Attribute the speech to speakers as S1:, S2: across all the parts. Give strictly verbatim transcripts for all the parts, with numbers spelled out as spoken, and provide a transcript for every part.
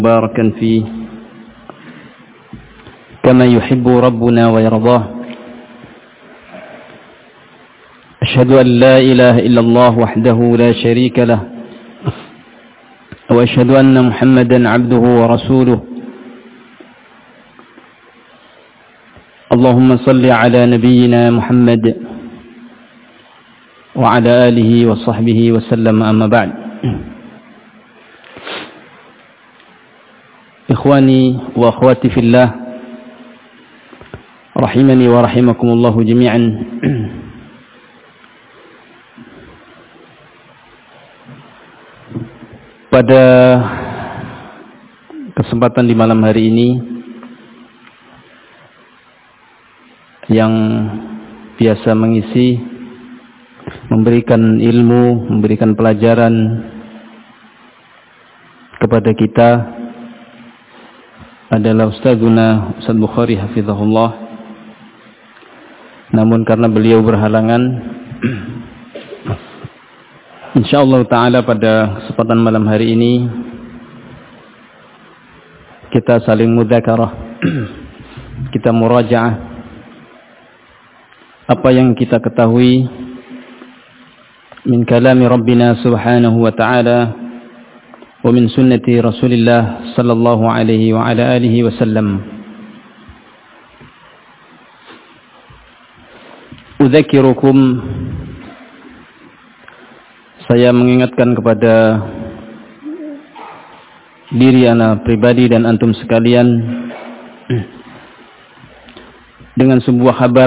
S1: باركا فيه كما يحب ربنا ويرضاه. أشهد أن لا إله إلا الله وحده لا شريك له، وأشهد أن محمدا عبده ورسوله. اللهم صل على نبينا محمد وعلى آله وصحبه وسلم. أما بعد. Ikhwani wa akhwati fillah, rahimani wa rahimakumullah jami'an. Pada kesempatan di malam hari ini yang biasa mengisi, memberikan ilmu, memberikan pelajaran kepada kita adalah Ustazuna Ustaz Bukhari hafizahullah. Namun karena beliau berhalangan, insyaallah ta'ala pada kesempatan malam hari ini kita saling mudzakarah, kita murajaah apa yang kita ketahui min kalami Rabbina subhanahu wa ta'ala wa min sunnati Rasulillah sallallahu alaihi wa ala alihi wasallam. Udzakirukum, saya mengingatkan kepada diri ana pribadi dan antum sekalian dengan sebuah kabar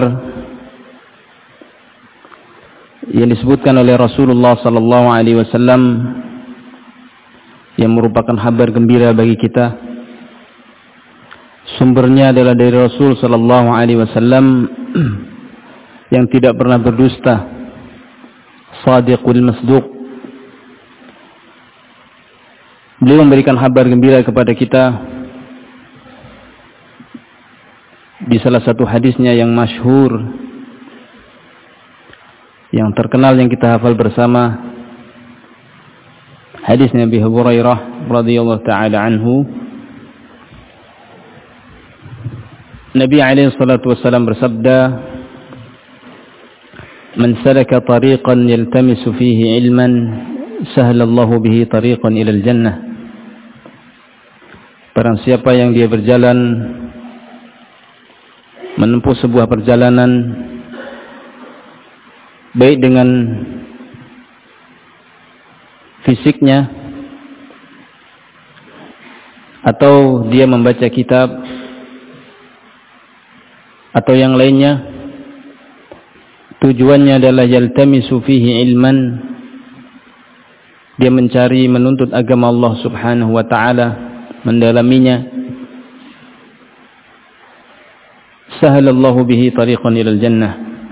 S1: yang disebutkan oleh Rasulullah sallallahu alaihi wasallam, yang merupakan kabar gembira bagi kita. Sumbernya adalah dari Rasul sallallahu alaihi wasallam yang tidak pernah berdusta, Shadiqul Masduq. Beliau memberikan kabar gembira kepada kita di salah satu hadisnya yang masyhur, yang terkenal, yang kita hafal bersama, hadis Nabi Hurairah radhiyallahu taala anhu. Nabi alaihi salatu wasallam bersabda, "Man salaka tariqan yaltamisu fihi ilman, sahhalallahu bihi tariqan ila al-jannah." Barang siapa yang dia berjalan, menempuh sebuah perjalanan baik dengan fisiknya atau dia membaca kitab atau yang lainnya, tujuannya adalah yaltamisu fihi ilman, dia mencari, menuntut agama Allah subhanahu wa ta'ala, mendalaminya, sahalallahu bihi tariqan ilal jannah,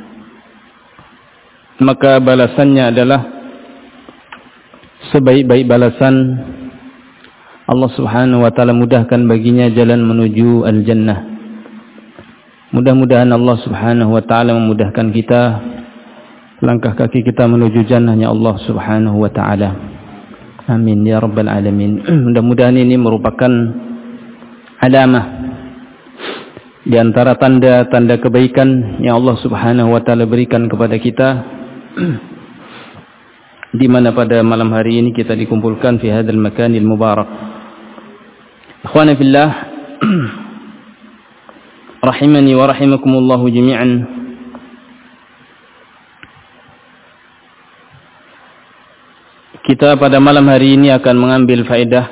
S1: maka balasannya adalah sebaik-baik balasan. Allah subhanahu wa ta'ala mudahkan baginya jalan menuju al-jannah. Mudah-mudahan Allah subhanahu wa ta'ala memudahkan kita, langkah kaki kita menuju jannahnya Allah subhanahu wa ta'ala. Amin ya rabbal alamin. Mudah-mudahan ini merupakan alamah di antara tanda-tanda kebaikan yang Allah subhanahu wa ta'ala berikan kepada kita, di mana pada malam hari ini kita dikumpulkan fi hadzal makanil mubarak. Ikhwani fillah, rahimani wa rahimakumullah jami'an. Kita pada malam hari ini akan mengambil faedah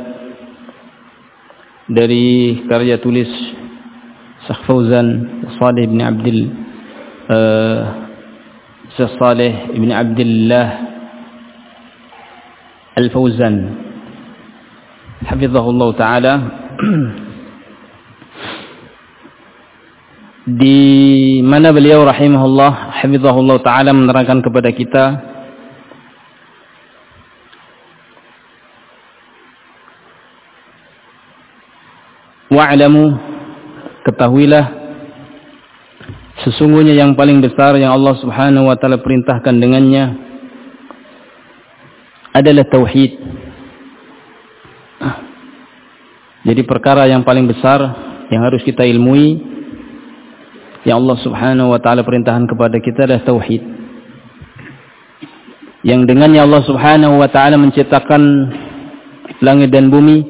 S1: dari karya tulis Syekh Fauzan Shalih bin Abdul uh, Syekh Shalih bin Abdullah Al-Fauzan hafizahullah ta'ala, di mana beliau rahimahullah hafizahullah ta'ala menerangkan kepada kita wa'lamu, ketahuilah sesungguhnya yang paling besar yang Allah subhanahu wa ta'ala perintahkan dengannya adalah tauhid. Jadi perkara yang paling besar yang harus kita ilmui, yang Allah Subhanahu wa taala perintahkan kepada kita adalah tauhid. Yang dengannya Allah Subhanahu wa taala menciptakan langit dan bumi,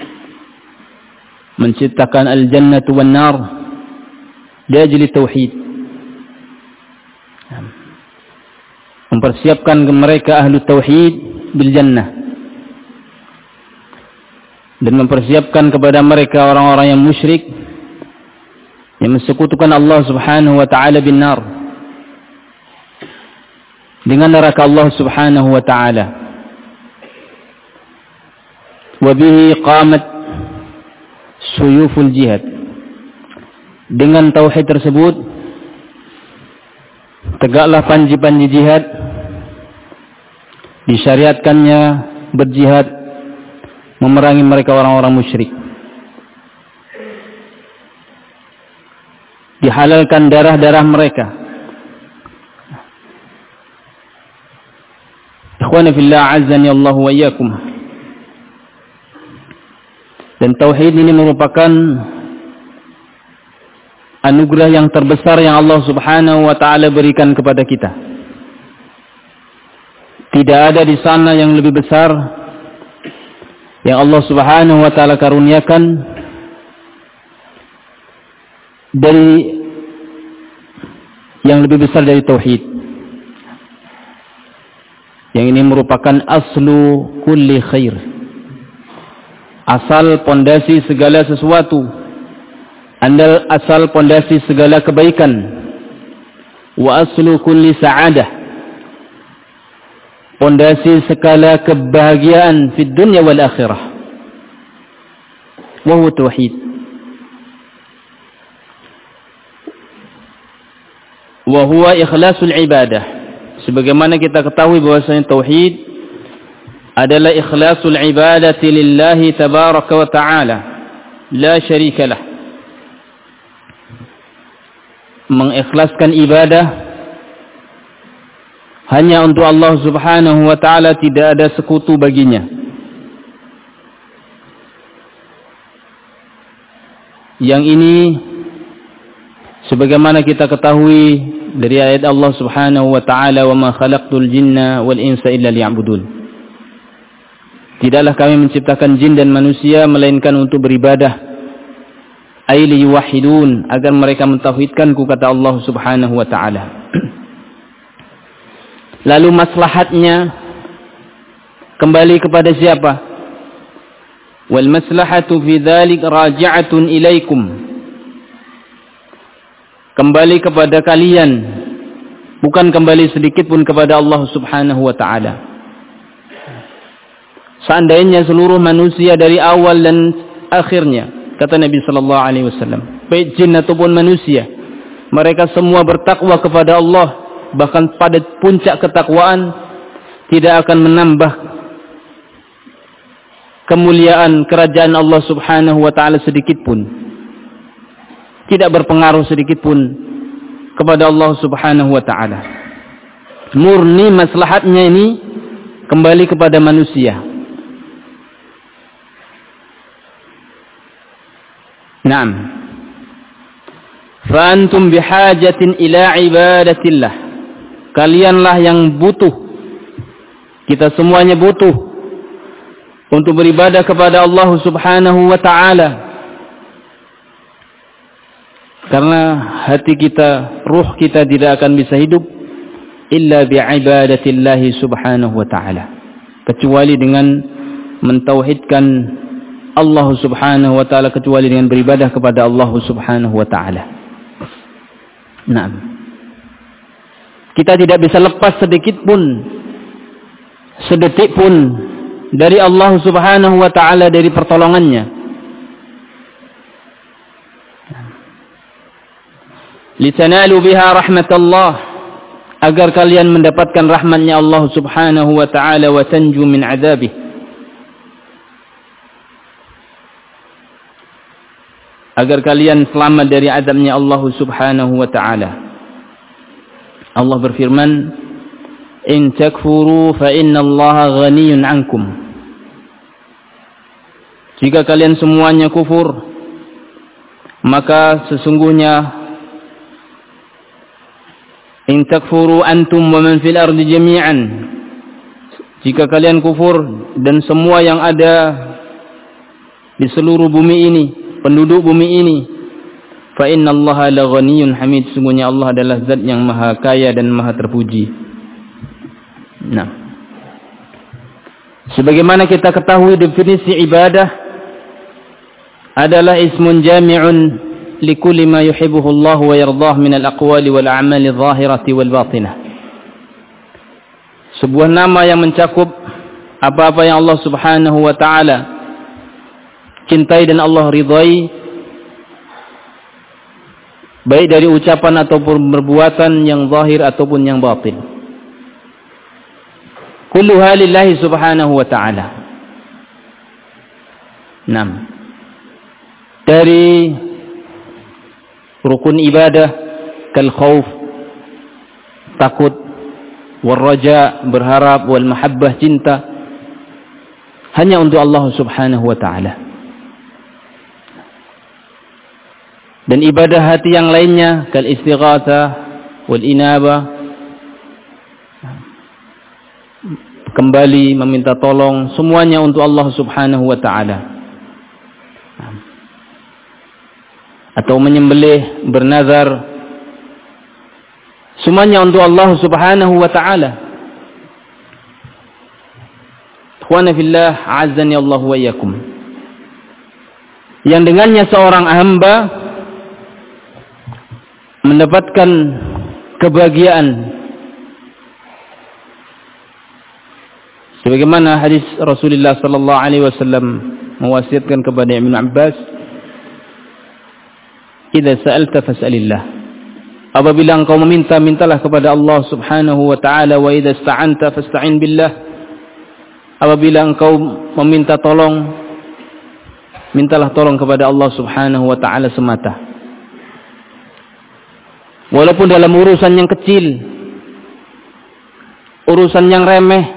S1: menciptakan al-jannatu wan nar diajli tauhid. Mempersiapkan mereka ahlu tauhid bil jannah, dan mempersiapkan kepada mereka orang-orang yang musyrik yang mensekutukan Allah Subhanahu wa taala bin nar, dengan neraka Allah Subhanahu wa taala. Wa bihi qamat suyuful jihad. Dengan tauhid tersebut tegaklah panji-panji jihad, disyariatkannya berjihad memerangi mereka orang-orang musyrik. Dihalalkan darah-darah mereka. Ikhwani fillah, azzani Allah wa iyyakum. Dan tauhid ini merupakan anugerah yang terbesar yang Allah Subhanahu wa taala berikan kepada kita. Tidak ada di sana yang lebih besar yang Allah Subhanahu wa taala karuniakan dari yang lebih besar dari tauhid. Yang ini merupakan aslu kulli khair, asal pondasi segala sesuatu, andal asal pondasi segala kebaikan. Wa aslu kulli sa'adah, pondasi segala kebahagiaan di dunia wal akhirah. Wa huwa tauhid. Wa huwa ikhlasul ibadah. Sebagaimana kita ketahui bahwasanya tauhid adalah ikhlasul ibadati lillahi tabaraka wa ta'ala, la syarika lah. Mengikhlaskan ibadah hanya untuk Allah Subhanahu wa taala, tidak ada sekutu baginya. Yang ini sebagaimana kita ketahui dari ayat Allah Subhanahu wa taala, "Wa ma khalaqtul jinna wal insa illa liya'budun." Tidaklah kami menciptakan jin dan manusia melainkan untuk beribadah. Ay liyuwahhidun, agar mereka mentauhidkanku, kata Allah Subhanahu wa taala. Lalu maslahatnya kembali kepada siapa? Wal maslahatu fi dzalik raji'atun ilaikum. Kembali kepada kalian, bukan kembali sedikit pun kepada Allah Subhanahu wa taala. Seandainya seluruh manusia dari awal dan akhirnya, kata Nabi sallallahu alaihi wasallam, baik jin ataupun manusia, mereka semua bertakwa kepada Allah, bahkan pada puncak ketakwaan, tidak akan menambah kemuliaan kerajaan Allah Subhanahu wa taala sedikit pun. Tidak berpengaruh sedikit pun kepada Allah Subhanahu wa taala. Murni maslahatnya ini kembali kepada manusia. Naam. Fa antum bihajatin ila ibadatillah. Kalianlah yang butuh. Kita semuanya butuh untuk beribadah kepada Allah Subhanahu wa taala. Karena hati kita, ruh kita tidak akan bisa hidup illa bi'ibadatillahi subhanahu wa ta'ala, kecuali dengan mentauhidkan Allah Subhanahu wa ta'ala, kecuali dengan beribadah kepada Allah Subhanahu wa ta'ala. Nah, kita tidak bisa lepas sedikit pun, sedetik pun dari Allah Subhanahu wa ta'ala, dari pertolongannya. Litanalu biha rahmatullah, agar kalian mendapatkan rahmatnya Allah Subhanahu wa ta'ala, wa tanju min adzabih, agar kalian selamat dari azabnya Allah Subhanahu wa ta'ala. Allah berfirman, in takfuru fa inna Allaha ghaniyun ankum. jika kalian semuanya kufur, maka sesungguhnya in takfuru antum wa man fil ardi jami'an, jika kalian kufur dan semua yang ada di seluruh bumi ini, penduduk bumi ini, fa innallaha la ghaniyyun hamid, sungguhnya Allah adalah zat yang maha kaya dan maha terpuji. Nah, sebagaimana kita ketahui definisi ibadah adalah ismun jami'un likulli ma yuhibbuhu Allah wa yardah min al-aqwali wal a'mali adh-dhahirati wal batinah. Sebuah nama yang mencakup apa-apa yang Allah Subhanahu wa taala cintai dan Allah ridhai, baik dari ucapan ataupun perbuatan yang zahir ataupun yang batin. Kulluha lillahi subhanahu wa ta'ala. enam. Dari rukun ibadah kal khauf, takut, wal raja, berharap, wal mahabbah, cinta, hanya untuk Allah Subhanahu wa ta'ala. Dan ibadah hati yang lainnya kal istighatsah wal inaba, kembali meminta tolong, semuanya untuk Allah Subhanahu wa ta'ala. Atau menyembelih, bernazar, semuanya untuk Allah Subhanahu wa ta'ala. Ikhwana fillah, a'azzani Allah wa iyyakum. Yang dengannya seorang hamba mendapatkan kebahagiaan, sebagaimana hadis Rasulullah sallallahu alaihi wasallam mewasiatkan kepada Ibnu Abbas, "Idza sa'alta fas'alillah." Apabila engkau meminta, mintalah kepada Allah Subhanahu wa ta'ala. Wa idza ista'anta fasta'in billah. Apabila engkau meminta tolong, mintalah tolong kepada Allah Subhanahu wa ta'ala semata. Walaupun dalam urusan yang kecil, urusan yang remeh,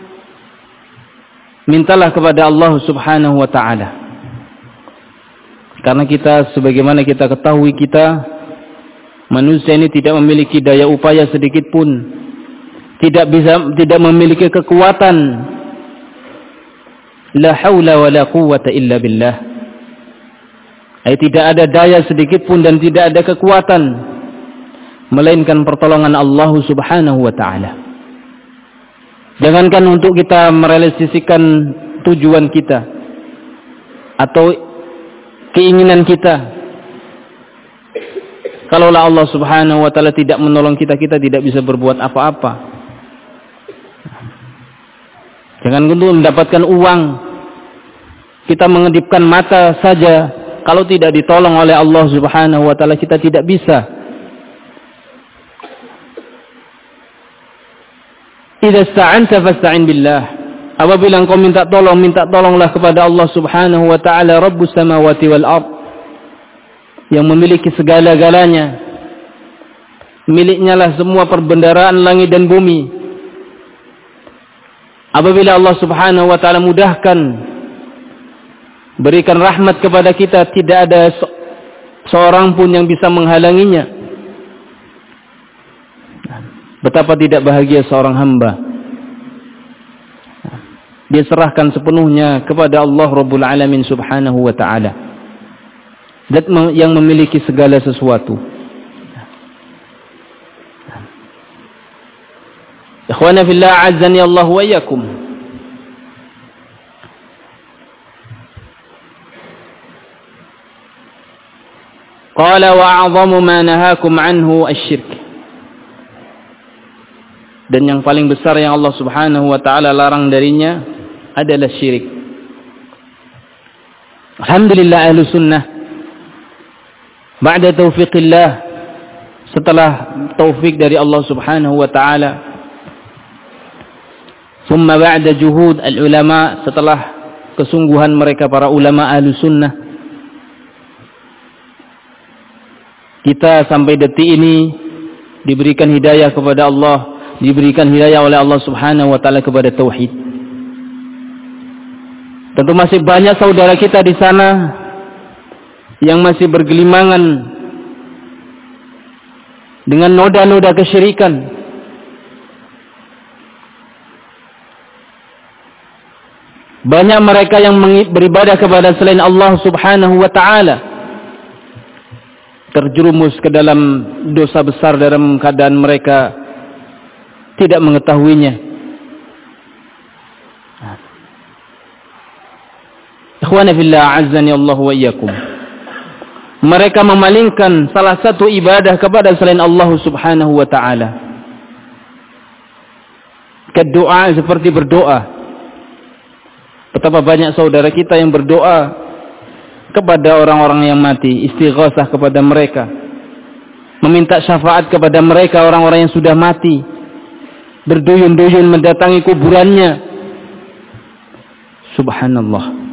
S1: mintalah kepada Allah Subhanahu wa ta'ala. Karena kita, sebagaimana kita ketahui, kita manusia ini tidak memiliki daya upaya sedikit pun, tidak bisa, tidak memiliki kekuatan. La haula wa la quwwata illa billah. Ay, tidak ada daya sedikit pun dan tidak ada kekuatan melainkan pertolongan Allah Subhanahu wa ta'ala. Jangankan untuk kita merealisasikan tujuan kita atau keinginan kita, kalaulah Allah Subhanahu wa ta'ala tidak menolong kita, kita tidak bisa berbuat apa-apa. Jangan untuk mendapatkan uang, kita mengedipkan mata saja, kalau tidak ditolong oleh Allah Subhanahu wa ta'ala, kita tidak bisa. Idza sta'anta fasta'in billah. Apabila engkau minta tolong, minta tolonglah kepada Allah Subhanahu wa ta'ala, Rabbus samawati wal ard, yang memiliki segala-galanya. Miliknya lah semua perbendaharaan langit dan bumi. Apabila Allah Subhanahu wa ta'ala mudahkan, berikan rahmat kepada kita, tidak ada seorang pun yang bisa menghalanginya. Betapa tidak bahagia seorang hamba, dia serahkan sepenuhnya kepada Allah Rabbul Alamin Subhanahu wa ta'ala, zat yang memiliki segala sesuatu. Ikhwana fillah, a'azzani Allah wa iyyakum. Qala wa a'zamu ma nahakum anhu asy-syirk. Dan yang paling besar yang Allah Subhanahu wa ta'ala larang darinya adalah syirik. Alhamdulillah, ahlu sunnah, ba'da taufiqillah, setelah taufik dari Allah Subhanahu wa ta'ala, thumma ba'da juhud al-ulama, setelah kesungguhan mereka para ulama ahlu sunnah, kita sampai detik ini diberikan hidayah kepada Allah, diberikan hidayah oleh Allah Subhanahu wa ta'ala kepada tauhid. Tentu masih banyak saudara kita di sana yang masih bergelimangan dengan noda-noda kesyirikan. Banyak mereka yang beribadah kepada selain Allah Subhanahu wa ta'ala, terjerumus ke dalam dosa besar dalam keadaan mereka tidak mengetahuinya. Ikhwana fillah, azzani Allah wa iyyakum. Mereka memalingkan salah satu ibadah kepada selain Allah Subhanahu wa ta'ala. Kedoa seperti berdoa. Betapa banyak saudara kita yang berdoa kepada orang-orang yang mati, istighosah kepada mereka, meminta syafaat kepada mereka, orang-orang yang sudah mati, berduyun-duyun mendatangi kuburannya. Subhanallah.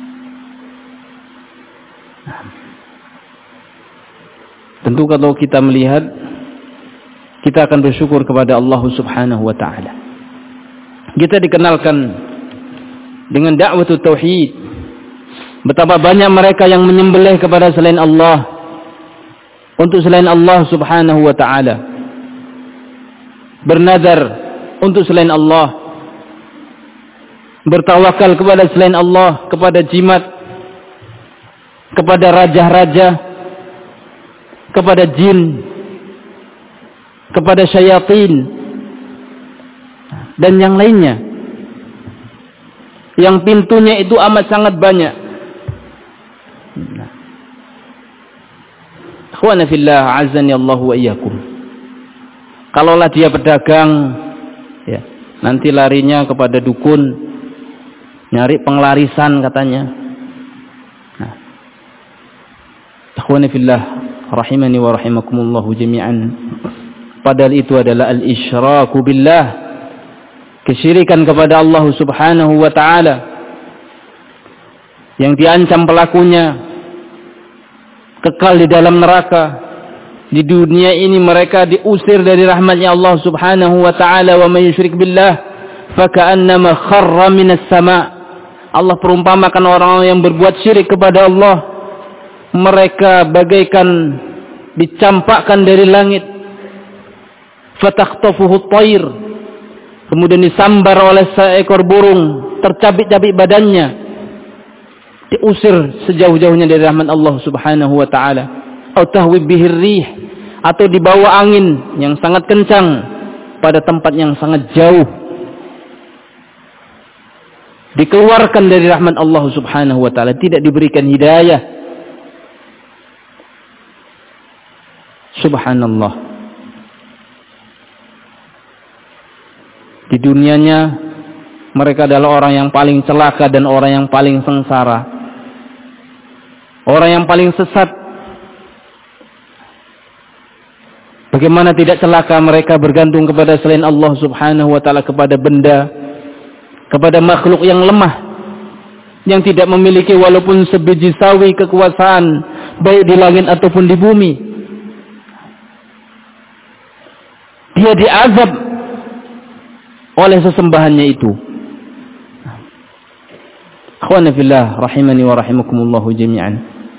S1: Tentu kalau kita melihat, kita akan bersyukur kepada Allah Subhanahu wa ta'ala. Kita dikenalkan dengan da'watut tauhid. Betapa banyak mereka yang menyembelih kepada selain Allah, untuk selain Allah Subhanahu wa ta'ala, bernadar untuk selain Allah, bertawakal kepada selain Allah, kepada jimat, kepada raja-raja, kepada jin, kepada syayatin, dan yang lainnya, yang pintunya itu amat sangat banyak. Ikhwana fillah, azani Allah wa iyyakum. Kalaulah dia pedagang, ya, nanti larinya kepada dukun, nyari penglarisan katanya. Nah, ikhwana fillah, rahimani wa rahimakumullahu jami'an. Padahal itu adalah al-isyraku billah, kesyirikan kepada Allah Subhanahu wa ta'ala, yang diancam pelakunya kekal di dalam neraka. Di dunia ini mereka diusir dari rahmatnya Allah Subhanahu wa ta'ala. Wa man yusyrik billah faka'annama kharra minas sama'. Allah perumpamakan orang yang berbuat syirik kepada Allah, mereka bagaikan dicampakkan dari langit, fatakhtafuhu at-tayr, kemudian disambar oleh seekor burung, tercabik-cabik badannya, diusir sejauh-jauhnya dari rahmat Allah Subhanahu wa ta'ala. Atau tahwib bihir rih, atau dibawa angin yang sangat kencang pada tempat yang sangat jauh, dikeluarkan dari rahmat Allah Subhanahu wa ta'ala, tidak diberikan hidayah. Subhanallah. Di dunianya mereka adalah orang yang paling celaka dan orang yang paling sengsara, orang yang paling sesat. Bagaimana tidak celaka mereka bergantung kepada selain Allah Subhanahu wa ta'ala, kepada benda, kepada makhluk yang lemah, yang tidak memiliki walaupun sebiji sawi kekuasaan, baik di langit ataupun di bumi. Dia diazab oleh sesembahannya itu. Akhwana fillah, rahimani wa rahimakumullahu jami'an.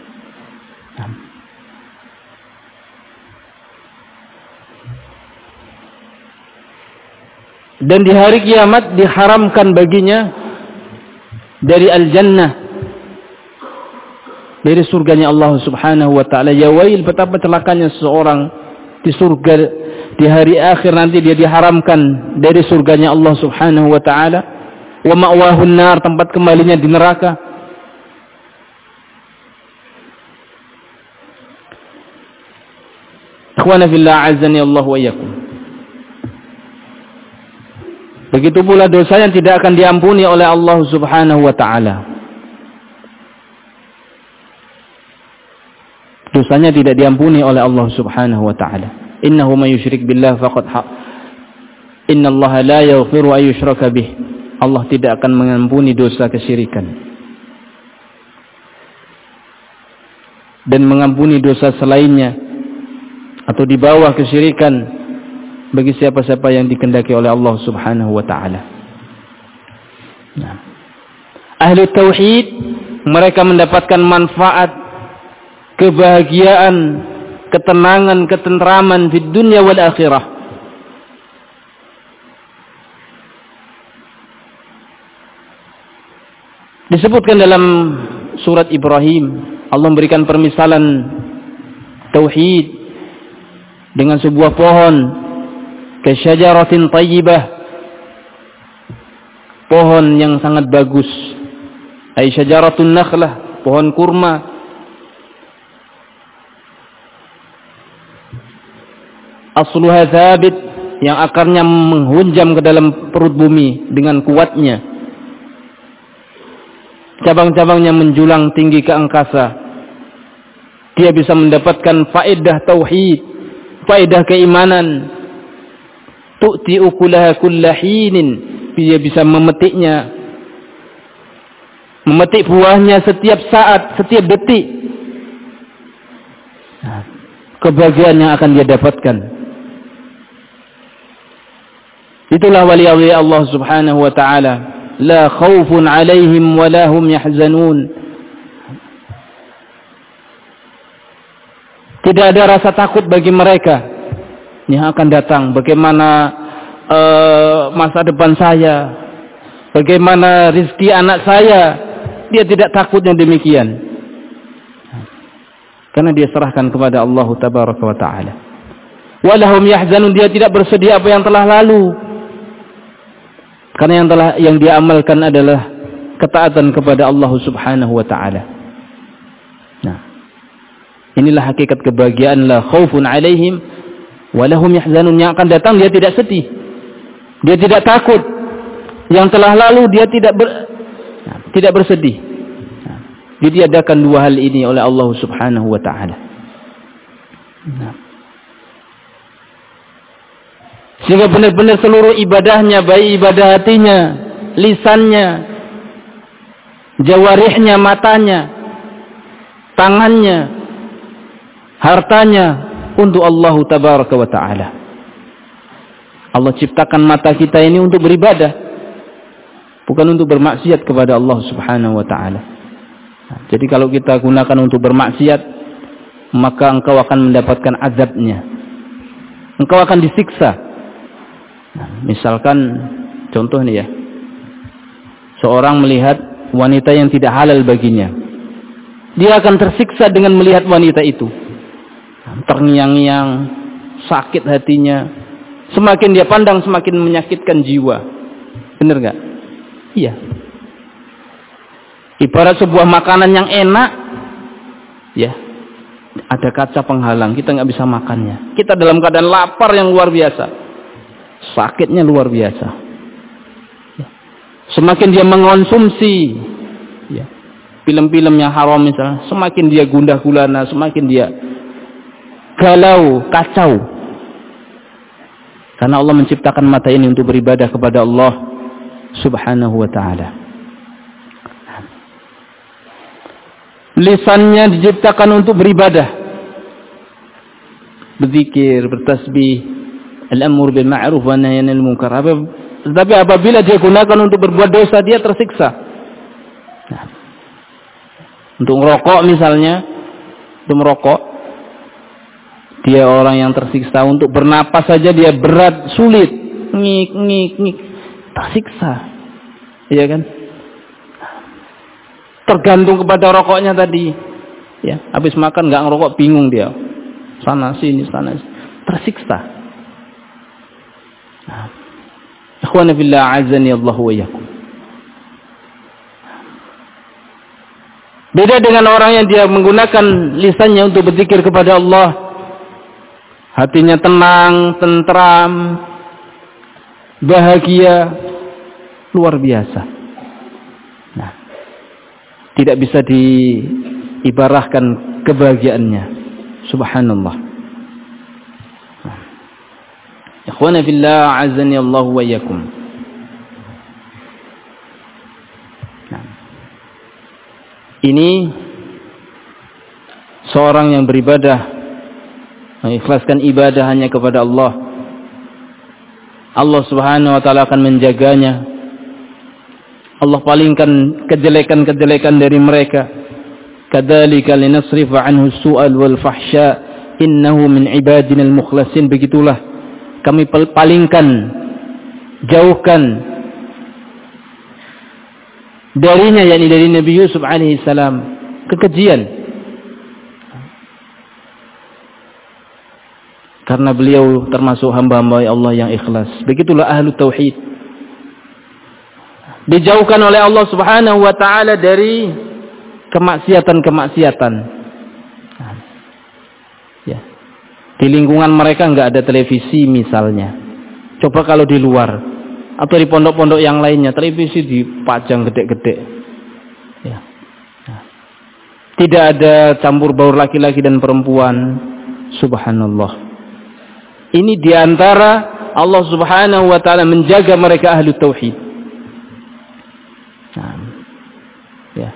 S1: Dan di hari kiamat diharamkan baginya dari al-jannah, dari surganya Allah Subhanahu wa ta'ala. Ya wail, betapa celakanya seseorang di surga di hari akhir nanti, dia diharamkan dari surganya Allah Subhanahu wa ta'ala. Wa ma'wahun nar, tempat kembalinya di neraka. Ikhwana fillah, azani Allah wa iyyakum. Begitu pula dosa yang tidak akan diampuni oleh Allah Subhanahu wa ta'ala. Dosanya tidak diampuni oleh Allah Subhanahu wa ta'ala. Innahu man yusyrik billah faqad haq. Innallaha la yaghfiru ay yushraka bih. Allah tidak akan mengampuni dosa kesyirikan, dan mengampuni dosa selainnya atau di bawah kesyirikan bagi siapa-siapa yang dikehendaki oleh Allah Subhanahu wa ta'ala. Nah, Ahli tauhid, mereka mendapatkan manfaat, kebahagiaan, ketenangan, ketentraman di dunia wal akhirah. Disebutkan dalam surat Ibrahim, Allah memberikan permisalan tauhid dengan sebuah pohon, kasyajaratin thayyibah, pohon yang sangat bagus, ay syajaratun nakhlah, pohon kurma. Asluha thabit, yang akarnya menghunjam ke dalam perut bumi dengan kuatnya. Cabang-cabangnya menjulang tinggi ke angkasa. Dia bisa mendapatkan faedah tauhid, faedah keimanan. Tu'ti ukulaha kulla hinin, dia bisa memetiknya, memetik buahnya setiap saat, setiap detik. Kebahagiaan yang akan dia dapatkan. Itulah wali-wali Allah Subhanahu wa ta'ala. La khawfun alaihim wa la hum yahzanun. Tidak ada rasa takut bagi mereka yang akan datang. Bagaimana uh, masa depan saya, bagaimana rezeki anak saya, dia tidak takutnya demikian. Karena dia serahkan kepada Allah Tabaraka wa Ta'ala. Wa la hum yahzanun, dia tidak bersedih apa yang telah lalu. Karena yang telah yang dia amalkan adalah ketaatan kepada Allah Subhanahu wa ta'ala. Nah, inilah hakikat kebahagiaan, la khaufun alaihim wa lahum yahzanun. Yang akan datang dia tidak sedih, dia tidak takut. Yang telah lalu dia tidak ber, nah, tidak bersedih. Nah, ditiadakan dua hal ini oleh Allah Subhanahu wa ta'ala. Nah, sehingga benar-benar seluruh ibadahnya, baik ibadah hatinya, lisannya, jawarihnya, matanya, tangannya, hartanya, untuk Allah Tabaraka wa Ta'ala. Allah ciptakan mata kita ini untuk beribadah, bukan untuk bermaksiat kepada Allah Subhanahu wa Ta'ala. Jadi kalau kita gunakan untuk bermaksiat, maka engkau akan mendapatkan azabnya, engkau akan disiksa. Nah, misalkan contoh nih ya, seorang melihat wanita yang tidak halal baginya, dia akan tersiksa dengan melihat wanita itu, terngiang-ngiang, sakit hatinya, semakin dia pandang semakin menyakitkan jiwa. Benar gak? Iya. Ibarat sebuah makanan yang enak, ya, ada kaca penghalang, kita nggak bisa makannya. Kita dalam keadaan lapar yang luar biasa, sakitnya luar biasa. Semakin dia mengonsumsi ya, film-film yang haram misalnya, semakin dia gundah gulana, semakin dia galau, kacau. Karena Allah menciptakan mata ini untuk beribadah kepada Allah Subhanahu wa ta'ala. Lisannya diciptakan untuk beribadah, berzikir, bertasbih, al-amr bil ma'ruf wa nahy 'anil munkar. Tetapi apabila dia gunakan untuk berbuat dosa, dia tersiksa. Nah, untuk merokok misalnya, untuk merokok, dia orang yang tersiksa. Untuk bernapas saja dia berat, sulit, ngik ngik ngik, tersiksa, iya kan? Tergantung kepada rokoknya tadi. Ya, habis makan nggak ngerokok bingung dia, sana sini sana sini, tersiksa. Ikhwana fillah, azani Allah wa iyyakum. Beda dengan orang yang dia menggunakan lisannya untuk berzikir kepada Allah, hatinya tenang, tentram, bahagia, luar biasa. Nah, tidak bisa diibarahkan kebahagiaannya. Subhanallah. Ikhwana fillah, azani Allah wa iyyakum. Nah, ini seorang yang beribadah, mengikhlaskan ibadah hanya kepada Allah. Allah Subhanahu wa ta'ala akan menjaganya. Allah palingkan kejelekan-kejelekan dari mereka. Kadzalika linasrifa anhu su'al wal fahsya innahu min ibadina al-mukhlasin. Begitulah kami palingkan, jauhkan darinya, yakni dari Nabi Yusuf alaihi salam, kekejian. Karena beliau termasuk hamba-hamba Allah yang ikhlas. Begitulah ahlu tauhid. Dijauhkan oleh Allah Subhanahu wa taala dari kemaksiatan-kemaksiatan. Ya. Di lingkungan mereka enggak ada televisi misalnya. Coba kalau di luar atau di pondok-pondok yang lainnya, televisi dipajang gede-gede. Ya. Nah. Tidak ada campur baur laki-laki dan perempuan. Subhanallah. Ini diantara Allah Subhanahu wa taala menjaga mereka ahlu tauhid. Nah. Ya.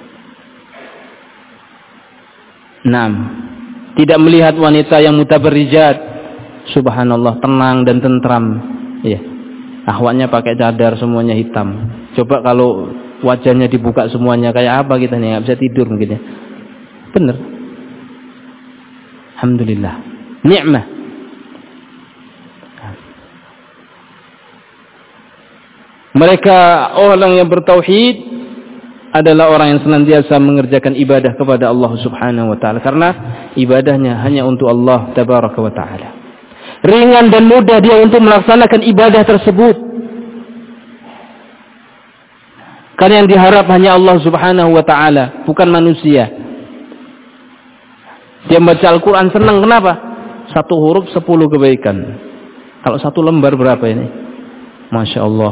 S1: Naam. Tidak melihat wanita yang mutabarrijat. Subhanallah, tenang dan tentram. Ya. Akhwatnya pakai cadar, semuanya hitam. Coba kalau wajahnya dibuka semuanya, kayak apa kita nih? Enggak bisa tidur mungkin ya. Benar. Alhamdulillah. Nikmah. Mereka orang yang bertauhid adalah orang yang senantiasa mengerjakan ibadah kepada Allah Subhanahu wa taala, karena ibadahnya hanya untuk Allah tabaraka wa taala. Ringan dan mudah dia untuk melaksanakan ibadah tersebut. Karena yang diharap hanya Allah Subhanahu wa taala, bukan manusia. Dia baca Al-Qur'an senang, kenapa? Satu huruf sepuluh kebaikan. Kalau satu lembar berapa ini? Masya Allah.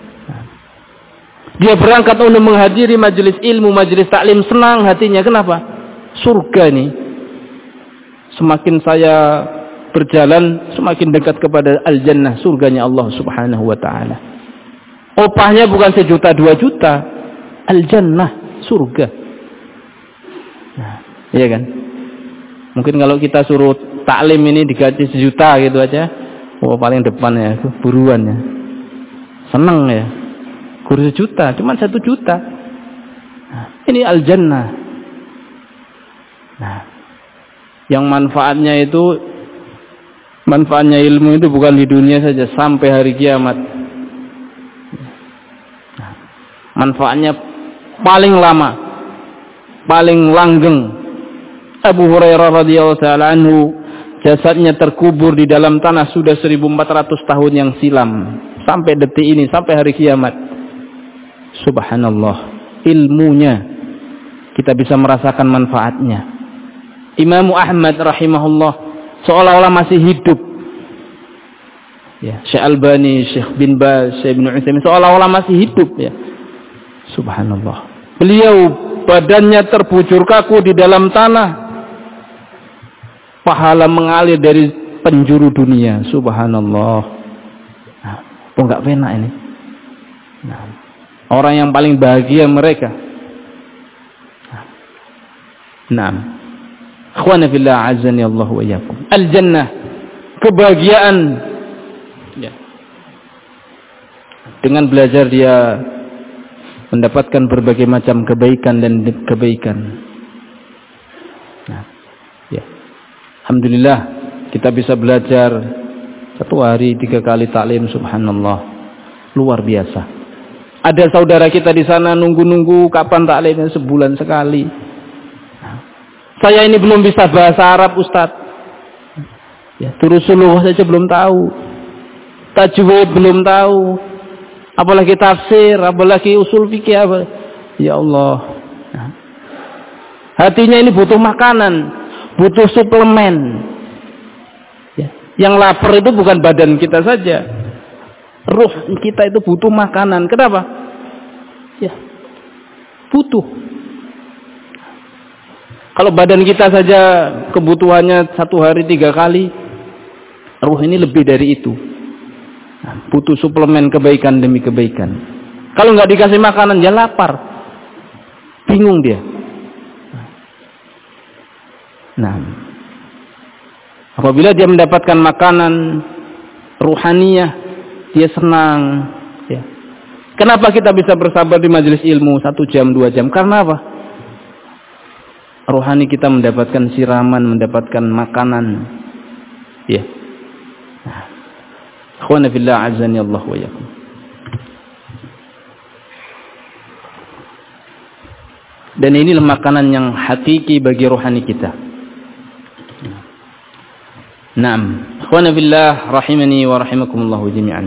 S1: Dia berangkat untuk menghadiri majelis ilmu, majelis taklim, senang hatinya. Kenapa? Surga ini. Semakin saya berjalan, semakin dekat kepada al-jannah, surganya Allah Subhanahu wa taala. Upahnya bukan sejuta dua juta, al-jannah, surga. Nah, iya kan? Mungkin kalau kita suruh taklim ini digaji sejuta gitu aja, oh paling depan ya, buruan ya. Senang ya. Guru sejuta, cuma satu juta. Nah, ini al-jannah. Nah, yang manfaatnya itu, manfaatnya ilmu itu bukan di dunia saja, sampai hari kiamat. Nah, manfaatnya paling lama, paling langgeng. Abu Hurairah radhiyallahu taala anhu, jasadnya terkubur di dalam tanah sudah seribu empat ratus tahun yang silam, sampai detik ini, sampai hari kiamat. Subhanallah, ilmunya kita bisa merasakan manfaatnya. Imam Ahmad rahimahullah seolah-olah masih hidup. Ya, Syekh Albani, Syekh bin Baz, Syekh Ibnu Utsaimin seolah-olah masih hidup ya. Subhanallah. Beliau badannya terbujur kaku di dalam tanah. Pahala mengalir dari penjuru dunia. Subhanallah. Nah, kok enggak penak ini? Nah, orang yang paling bahagia mereka. Naam. Ikhwana fillah azani Allah wa iyyakum. Al-jannah, kebahagiaan. Ya. Dengan belajar dia mendapatkan berbagai macam kebaikan dan kebaikan. Nah, ya. Alhamdulillah kita bisa belajar satu hari tiga kali taklim, subhanallah. Luar biasa. Ada saudara kita di sana nunggu-nunggu kapan taklimnya, sebulan sekali. Saya ini belum bisa bahasa Arab, Ustaz. Ya, Turusulullah saja belum tahu. Tajwid belum tahu. Apalagi tafsir, apalagi usul fikih apa. Ya Allah. Hatinya ini butuh makanan, butuh suplemen. Ya. Yang lapar itu bukan badan kita saja. Ruh kita itu butuh makanan. Kenapa? Ya, butuh. Kalau badan kita saja kebutuhannya satu hari tiga kali, ruh ini lebih dari itu. Nah, butuh suplemen kebaikan demi kebaikan. Kalau nggak dikasih makanan, dia lapar, bingung dia. Nah, apabila dia mendapatkan makanan ruhaniyah, dia senang. Ya. Kenapa kita bisa bersabar di majelis ilmu satu jam, dua jam? Karena apa? Rohani kita mendapatkan siraman, mendapatkan makanan. Ya. Akhwana fillah azani Allah wa iyyakum. Dan inilah makanan yang hakiki bagi rohani kita. Naam. Akhwana fillah rahimani wa rahimakumullah jami'an.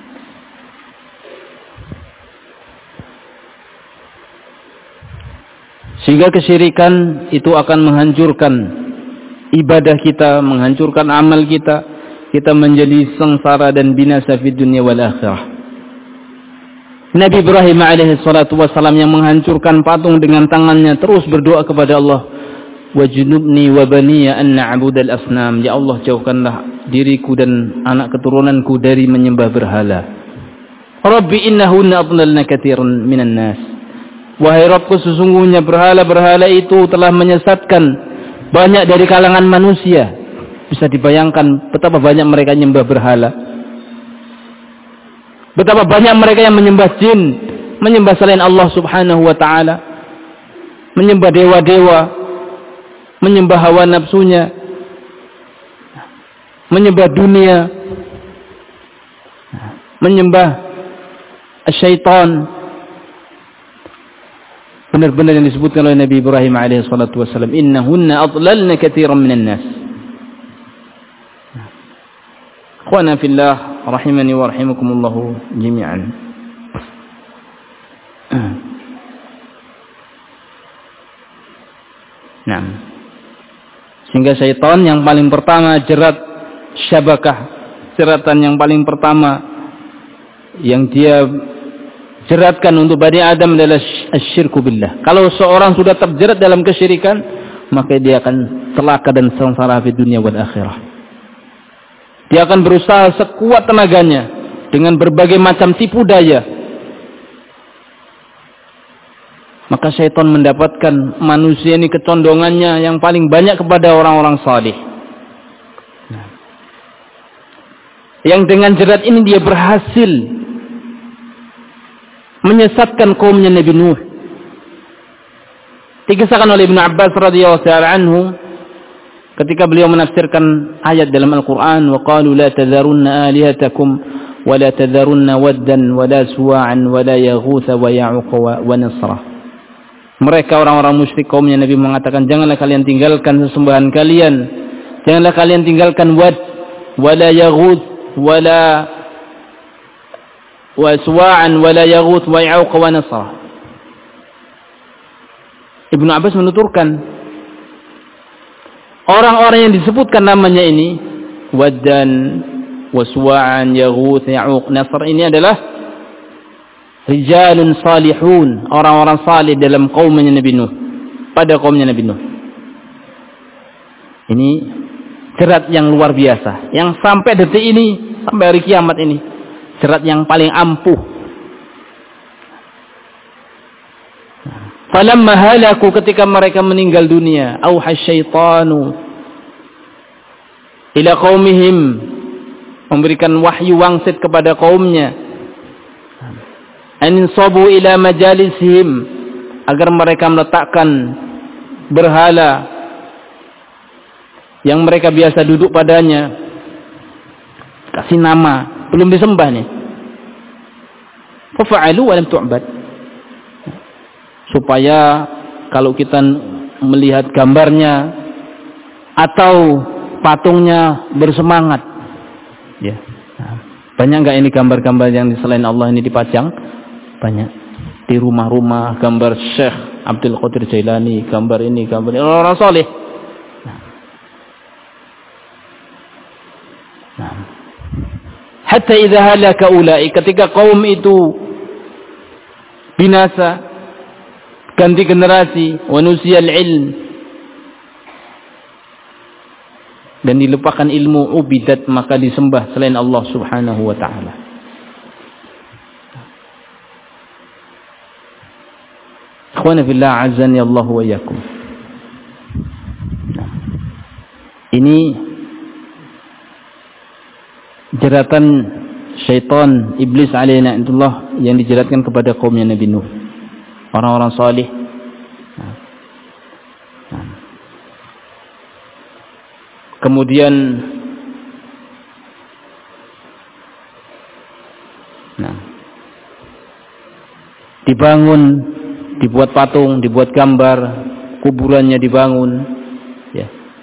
S1: Sehingga kesyirikan itu akan menghancurkan ibadah kita, menghancurkan amal kita, kita menjadi sengsara dan binasa di dunia wal akhirah. Nabi Ibrahim alaihi salatu wassalam yang menghancurkan patung dengan tangannya terus berdoa kepada Allah, wajnubni wa baniya an na'budal asnam. Ya Allah, jauhkanlah diriku dan anak keturunanku dari menyembah berhala. Rabbi innahunna adlalna katsiran minan nas. Wahai Rabbku, sesungguhnya berhala-berhala itu telah menyesatkan banyak dari kalangan manusia. Bisa dibayangkan betapa banyak mereka menyembah berhala. Betapa banyak mereka yang menyembah jin, menyembah selain Allah subhanahu wa ta'ala, menyembah dewa-dewa, menyembah hawa nafsunya, menyembah dunia, menyembah syaitan. Benar-benar yang disebutkan oleh Nabi Ibrahim alaihi salatu wassalam, innahunna adlalna katsiran minan nas. Akhwana fillah rahimani wa rahimakumullah jami'an. Nah, sehingga syaitan yang paling pertama jerat syabakah, jeratan yang paling pertama yang dia jeratkan untuk Bani Adam adalah asyirku billah. Kalau seorang sudah terjerat dalam kesyirikan, maka dia akan celaka dan sengsara di dunia wal akhirah. Dia akan berusaha sekuat tenaganya dengan berbagai macam tipu daya. Maka syaitan mendapatkan manusia ini kecondongannya yang paling banyak kepada orang-orang salih. Yang dengan jerat ini dia berhasil menyesatkan kaumnya Nabi Nuh. Dikisahkan oleh Ibnu Abbas radhiyallahu ta'ala anhu ketika beliau menafsirkan ayat dalam Al-Quran, wa qalu la tadharunna alihatakum wa la tadharunna waddan wa la suwa'an wa la yaghutha wa ya'uqa wa nasra. Mereka orang-orang musyrik kaumnya Nabi mengatakan, janganlah kalian tinggalkan sesembahan kalian, janganlah kalian tinggalkan wad wa la yaghuth wa la wa suwa'an wa la yaghuth wa ya'uqa wa nasra. Ibnu Abbas menuturkan, orang-orang yang disebutkan namanya ini, Waddan, Waswa'an, Yaghuth, Ya'uq, Nasr, ini adalah rijalun salihun, orang-orang salih dalam kaumnya Nabi Nuh, pada kaumnya Nabi Nuh. Ini jerat yang luar biasa, yang sampai detik ini, sampai hari kiamat ini, jerat yang paling ampuh. Falamma halaku, ketika mereka meninggal dunia, auha syaitanu ila qaumihim, memberikan wahyu wangsit kepada kaumnya, aninsabu ila majalisihim, agar mereka meletakkan berhala yang mereka biasa duduk padanya, kasih nama, belum disembah nih. Fafa'alu wa lam tu'bad, supaya kalau kita melihat gambarnya atau patungnya bersemangat, ya. Banyak nggak ini gambar-gambar yang selain Allah ini dipajang? Banyak. Di rumah-rumah gambar Syekh Abdul Qadir Jailani, gambar ini, gambar ini, orang-orang soleh. Nah. Hatta idza halaka ulai, ketika kaum itu binasa, ganti generasi, wa nusiyal ilm, dan dilupakan ilmu, ubidat, maka disembah selain Allah subhanahu wa ta'ala. Akhwana fillah azani Allah wa iyyakum. Ini jeratan syaitan, iblis alaihi la'natullah yang dijeratkan kepada kaumnya Nabi Nuh, orang-orang salih. Nah. Nah. Kemudian nah, dibangun, dibuat patung, dibuat gambar, kuburannya dibangun, ya.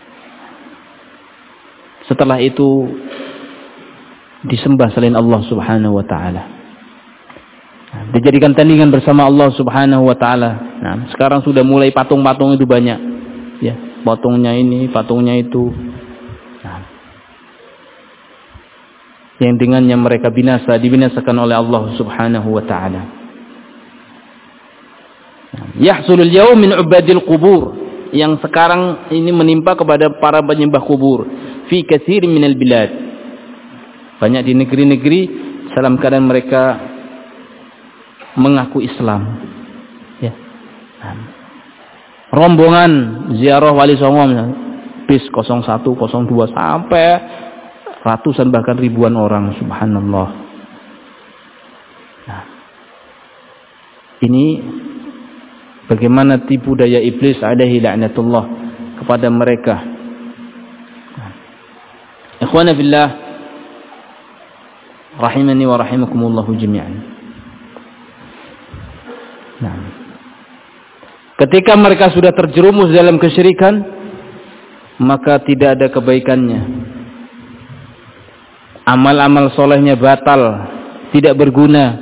S1: Setelah itu disembah selain Allah Subhanahu wa taala. Nah, dijadikan tandingan bersama Allah Subhanahu wa taala. Nah, sekarang sudah mulai patung-patung itu banyak. Ya, patungnya ini, patungnya itu. Nah, yang dengannya mereka binasa, dibinasakan oleh Allah Subhanahu wa taala. Nah, yahsulul yaum min ubadil qubur, yang sekarang ini menimpa kepada para penyembah kubur fi katsirin minal bilad. Banyak di negeri-negeri dalam keadaan mereka mengaku Islam. Ya. Rombongan ziarah Wali Songo bis nol satu nol dua sampai ratusan bahkan ribuan orang, subhanallah. Nah, ini bagaimana tipu daya iblis alaihi la'natullah kepada mereka. Nah. Ikhwana fillah rahimani wa rahimakumullahu jami'an. Nah, ketika mereka sudah terjerumus dalam kesyirikan, maka tidak ada kebaikannya. Amal-amal solehnya batal, tidak berguna.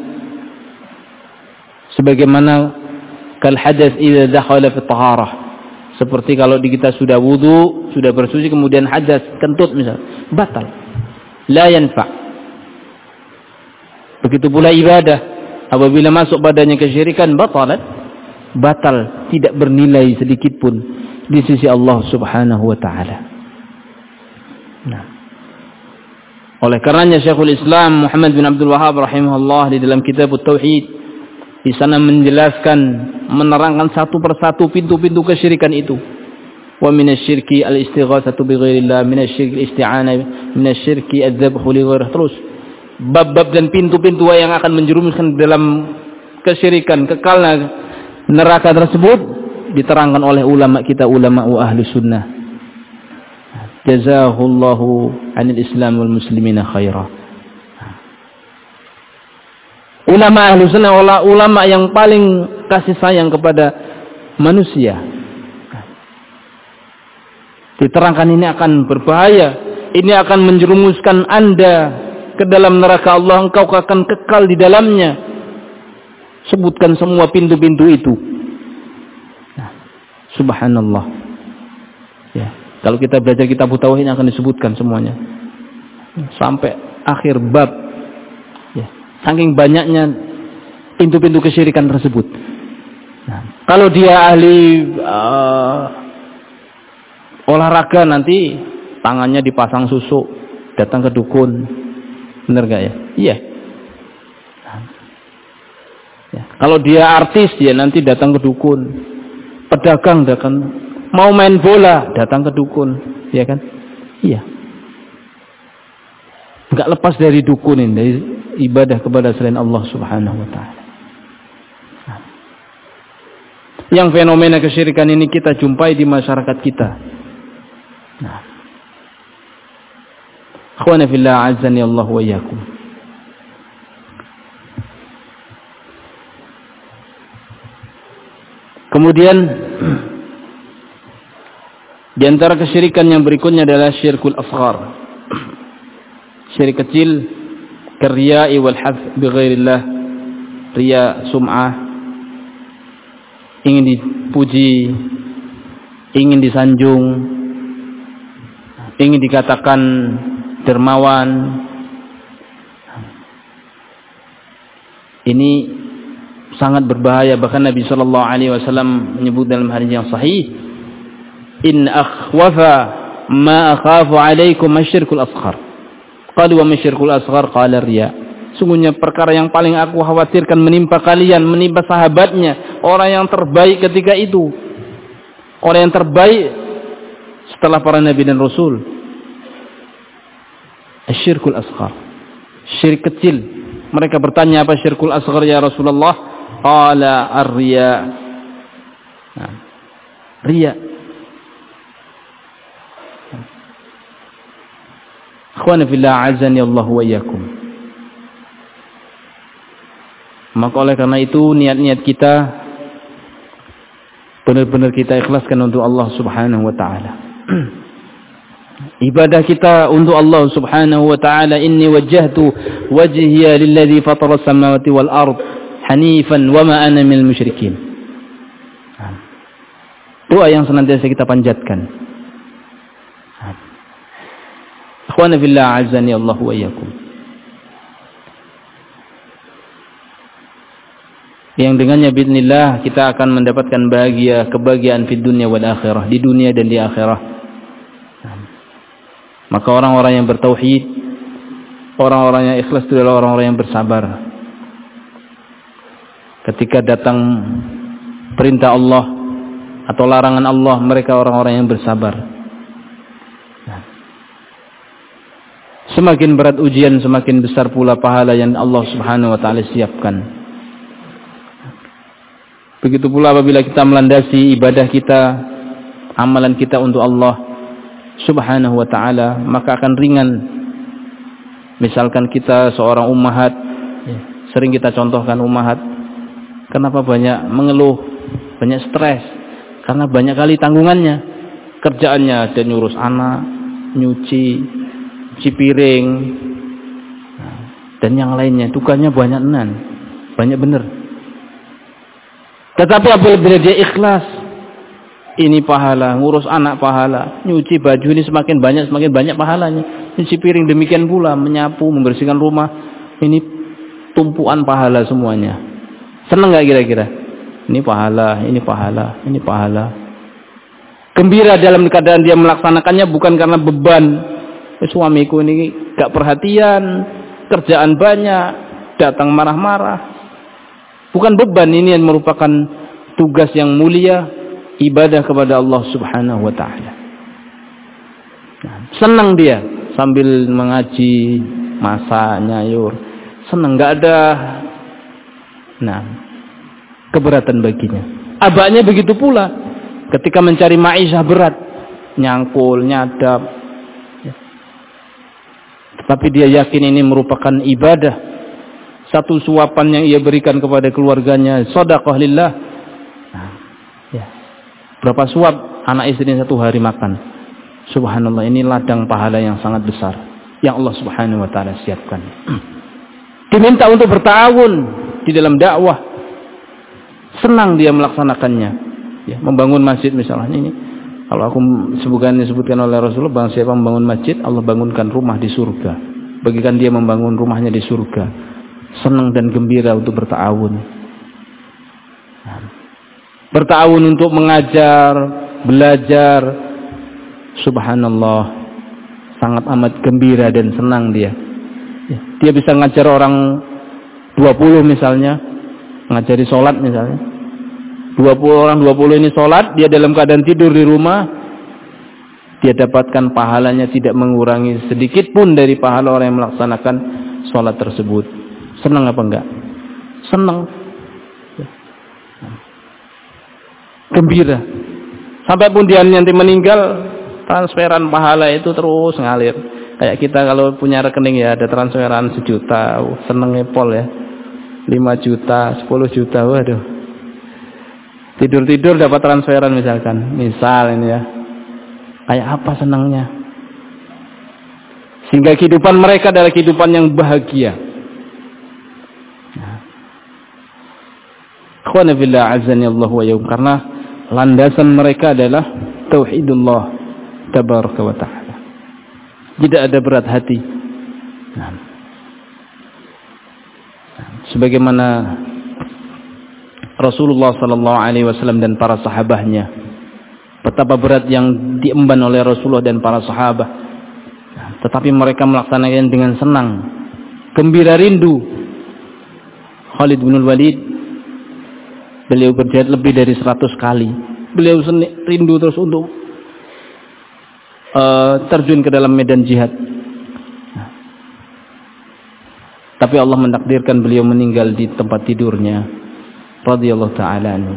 S1: Sebagaimana kal hadas idza dakhala fi taharah. Seperti kalau di kita sudah wudu, sudah bersuci kemudian hadas, kentut misal, batal. La yanfa'. Begitu pula ibadah, apabila masuk padanya kesyirikan, batalat, batal, tidak bernilai sedikit pun di sisi Allah Subhanahu wa taala. Nah, oleh karenanya Syekhul Islam Muhammad bin Abdul Wahhab rahimahullah di dalam kitab Tauhid di sana menjelaskan, menerangkan satu persatu pintu-pintu kesyirikan itu. Wa minasyirki al-istighatsatu bi ghairillah, minasyirki al-isti'anah, minasyirki adz-dzabhu li ghairihi, terus bab-bab dan pintu-pintu yang akan menjerumuskan dalam kesyirikan, kekalnya neraka tersebut diterangkan oleh ulama kita, ulama ahli sunnah. Jazahullahu anil islam wal muslimina khairah. Ulama ahli sunnah, ulama yang paling kasih sayang kepada manusia. Diterangkan ini akan berbahaya, ini akan menjerumuskan Anda ke dalam neraka Allah, engkau akan kekal di dalamnya. Sebutkan semua pintu-pintu itu. Nah, subhanallah. Ya, kalau kita belajar kitab tauhid akan disebutkan semuanya sampai akhir bab. Ya, saking banyaknya pintu-pintu kesyirikan tersebut. Nah, kalau dia ahli uh, olahraga, nanti tangannya dipasang susuk, datang ke dukun. Benar gak ya? Iya. Ya. Kalau dia artis, dia nanti datang ke dukun. Pedagang datang, mau main bola datang ke dukun, ya kan? Iya. Enggak lepas dari dukun ini, dari ibadah kepada selain Allah Subhanahu wa taala. Nah. Yang fenomena kesyirikan ini kita jumpai di masyarakat kita. Nah. Akhwana fillah, azani Allah wa iyyakum. Kemudian di antara kesyirikan yang berikutnya adalah syirkul asghar. Syirik kecil, kariya'i wal hafz bi ghairillah, riya, sum'ah, ingin dipuji, ingin disanjung, ingin dikatakan dermawan. Ini sangat berbahaya. Bahkan Nabi sallallahu alaihi wasallam menyebut dalam hadis yang sahih, in akhwafa ma akhafu alaikum asyirkul asghar. Qalu wa masyirkul asghar? Qala riya. Sungguhnya perkara yang paling aku khawatirkan menimpa kalian, menimpa sahabatnya, orang yang terbaik ketika itu, orang yang terbaik setelah para nabi dan rasul, asyirkul asghar. syirik kecil. Mereka bertanya, apa syirkul asghar ya Rasulullah? Qala ar-riya. Nah, riya. Akhwani fillah, azani Allah wa iyyakum. Maka oleh karena itu niat-niat kita benar-benar kita ikhlaskan untuk Allah Subhanahu wa taala. Ibadah kita untuk Allah Subhanahu wa taala, inni wajjahtu wajhiya lilladzi fatara as-samawati wal ard hanifan wa ma ana minal musyrikin. Doa yang senantiasa kita panjatkan. Akhwana fillah, azani Allah wa iyyakum. Yang dengannya bismillah kita akan mendapatkan bahagia, kebahagiaan di dunia wal akhirah, di dunia dan di akhirat. Maka orang-orang yang bertauhid, orang-orang yang ikhlas itu adalah orang-orang yang bersabar. Ketika datang perintah Allah atau larangan Allah, mereka orang-orang yang bersabar. Semakin berat ujian, semakin besar pula pahala yang Allah Subhanahu wa taala siapkan. Begitu pula apabila kita melandasi ibadah kita, amalan kita untuk Allah Subhanahu wa ta'ala, maka akan ringan. Misalkan kita seorang ummahat, ya, sering kita contohkan ummahat, kenapa banyak mengeluh, banyak stres? Karena banyak kali tanggungannya, kerjaannya ada nyurus anak, nyuci, cuci piring, dan yang lainnya, tugasnya banyak enan, banyak bener. Tetapi apabila dia ikhlas, ini pahala, ngurus anak pahala, nyuci baju ini semakin banyak, semakin banyak pahalanya. Nyuci piring demikian pula, menyapu, membersihkan rumah, ini tumpuan pahala semuanya. Senang gak kira-kira? Ini pahala, ini pahala, ini pahala. Gembira dalam keadaan dia melaksanakannya bukan karena beban. Eh, suamiku ini gak perhatian, kerjaan banyak, datang marah-marah. Bukan beban, ini yang merupakan tugas yang mulia, ibadah kepada Allah Subhanahu wa taala. Senang dia sambil mengaji, masak, nyayur. Senang, enggak ada nah keberatan baginya. Abahnya begitu pula. Ketika mencari ma'isyah berat, nyangkul, nyadap. Tetapi dia yakin ini merupakan ibadah. Satu suapan yang ia berikan kepada keluarganya, sedekah lillah. Nah, ya. Berapa suap anak istri satu hari makan? Subhanallah, ini ladang pahala yang sangat besar yang Allah Subhanahu wa taala siapkan. Diminta untuk bertawun di dalam dakwah. Senang dia melaksanakannya. Ya, membangun masjid misalnya ini. Kalau aku sebutkan disebutkan oleh Rasulullah, bang siapa membangun masjid, Allah bangunkan rumah di surga. Bagikan dia membangun rumahnya di surga. Senang dan gembira untuk bertawun. Bertawun untuk mengajar, belajar. Subhanallah, sangat amat gembira dan senang dia. Dia bisa ngajar orang dua puluh misalnya, ngajari sholat misalnya. dua puluh orang, dua puluh ini sholat, dia dalam keadaan tidur di rumah, dia dapatkan pahalanya tidak mengurangi sedikit pun dari pahala orang yang melaksanakan sholat tersebut. Senang apa enggak? Senang. Gembira. Sampai pun dia nanti meninggal, transferan pahala itu terus ngalir. Kayak kita kalau punya rekening ya, ada transferan sejuta, oh, seneng ngepol ya. lima juta, sepuluh juta, waduh. Tidur-tidur dapat transferan misalkan. Misal ini ya. Kayak apa senangnya? Sehingga kehidupan mereka adalah kehidupan yang bahagia. Akhwana fillah, azani Allah wa iyyakum, karena landasan mereka adalah tauhidullah tabaraka wa taala. Tidak ada berat hati. Nah. Sebagaimana Rasulullah sallallahu alaihi wasallam dan para sahabatnya, betapa berat yang diemban oleh Rasulullah dan para sahabat. Nah, tetapi mereka melaksanakan dengan senang, gembira, rindu. Khalid bin Walid, beliau berjihad lebih dari seratus kali. Beliau rindu terus untuk uh, terjun ke dalam medan jihad. tapi Allah mentakdirkan beliau meninggal di tempat tidurnya radhiyallahu ta'ala anhu.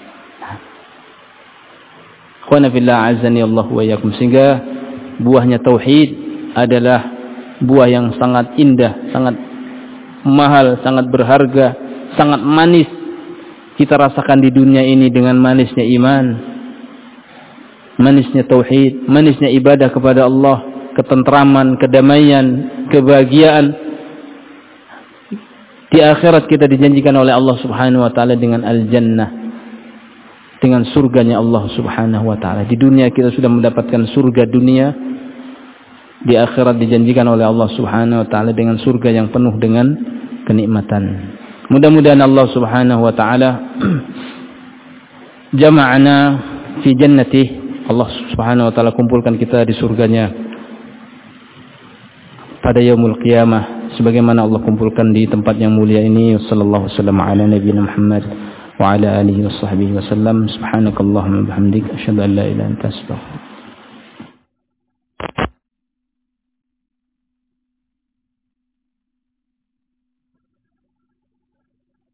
S1: Ikhwana fillah azani Allah wa iyyakum. Sehingga buahnya tauhid adalah buah yang sangat indah, sangat mahal, sangat berharga, sangat manis. Kita rasakan di dunia ini dengan manisnya iman, manisnya tauhid, manisnya ibadah kepada Allah, ketentraman, kedamaian, kebahagiaan. Di akhirat kita dijanjikan oleh Allah Subhanahu wa taala dengan al-jannah, dengan surganya Allah Subhanahu wa taala. Di dunia kita sudah mendapatkan surga dunia, di akhirat dijanjikan oleh Allah Subhanahu wa taala dengan surga yang penuh dengan kenikmatan. Mudah-mudahan Allah Subhanahu wa taala jama'ana fi jannatih. Allah Subhanahu wa taala kumpulkan kita di surganya pada yaumul qiyamah, sebagaimana Allah kumpulkan di tempat yang mulia ini. Sallallahu wasallam ala nabiyina Muhammad wa ala alihi washabbihi wasallam. Subhanakallahumma bihamdik asyhadu an la ilaha illa anta astaghfiruka